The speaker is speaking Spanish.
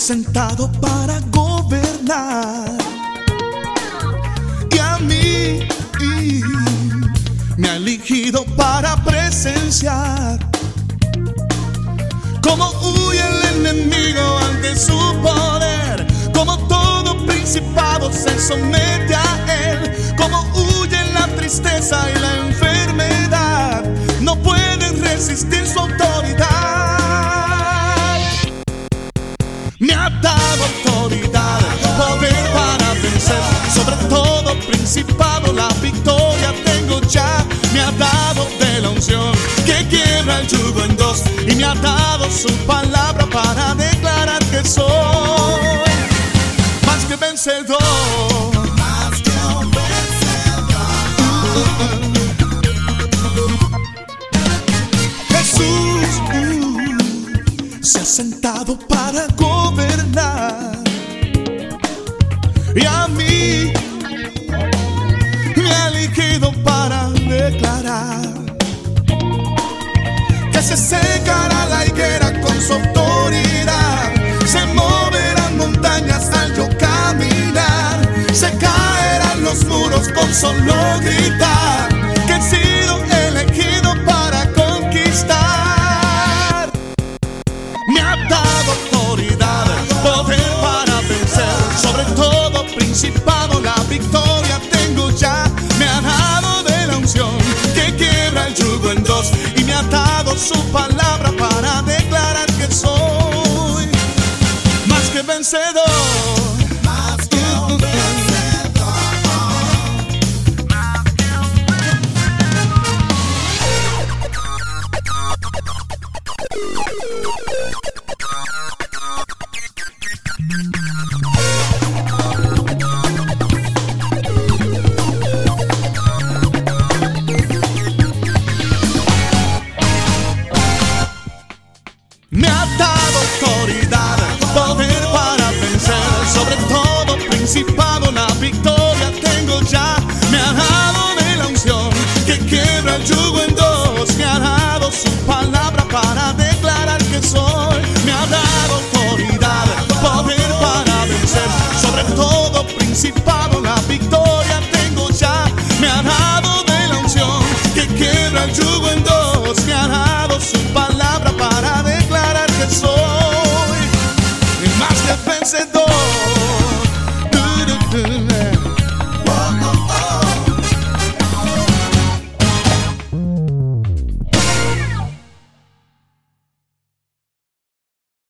sentado para gobernar, y a mí me ha elegido para presenciar cómo huye el enemigo ante su poder, cómo todo principado se somete a él, cómo huye la tristeza y la enfermedad, no pueden resistir su autoridad. Me ha dado autoridad, poder para vencer, sobre todo principado, la victoria tengo ya. Me ha dado de la unción que quiebra el yugo en dos, y me ha dado su palabra para declarar que soy más que vencedor. Más que un vencedor. Jesús se ha sentado para gobernar, y a mí me ha elegido para declarar que se secará la higuera con su autoridad, se moverán montañas al yo caminar, se caerán los muros con solo gritar que he sido elegido para conquistar. Me ha dado autoridad, poder para vencer, sobre todo principado, la victoria tengo ya. Me ha dado de la unción que quiebra el yugo en dos, y me ha dado su palabra para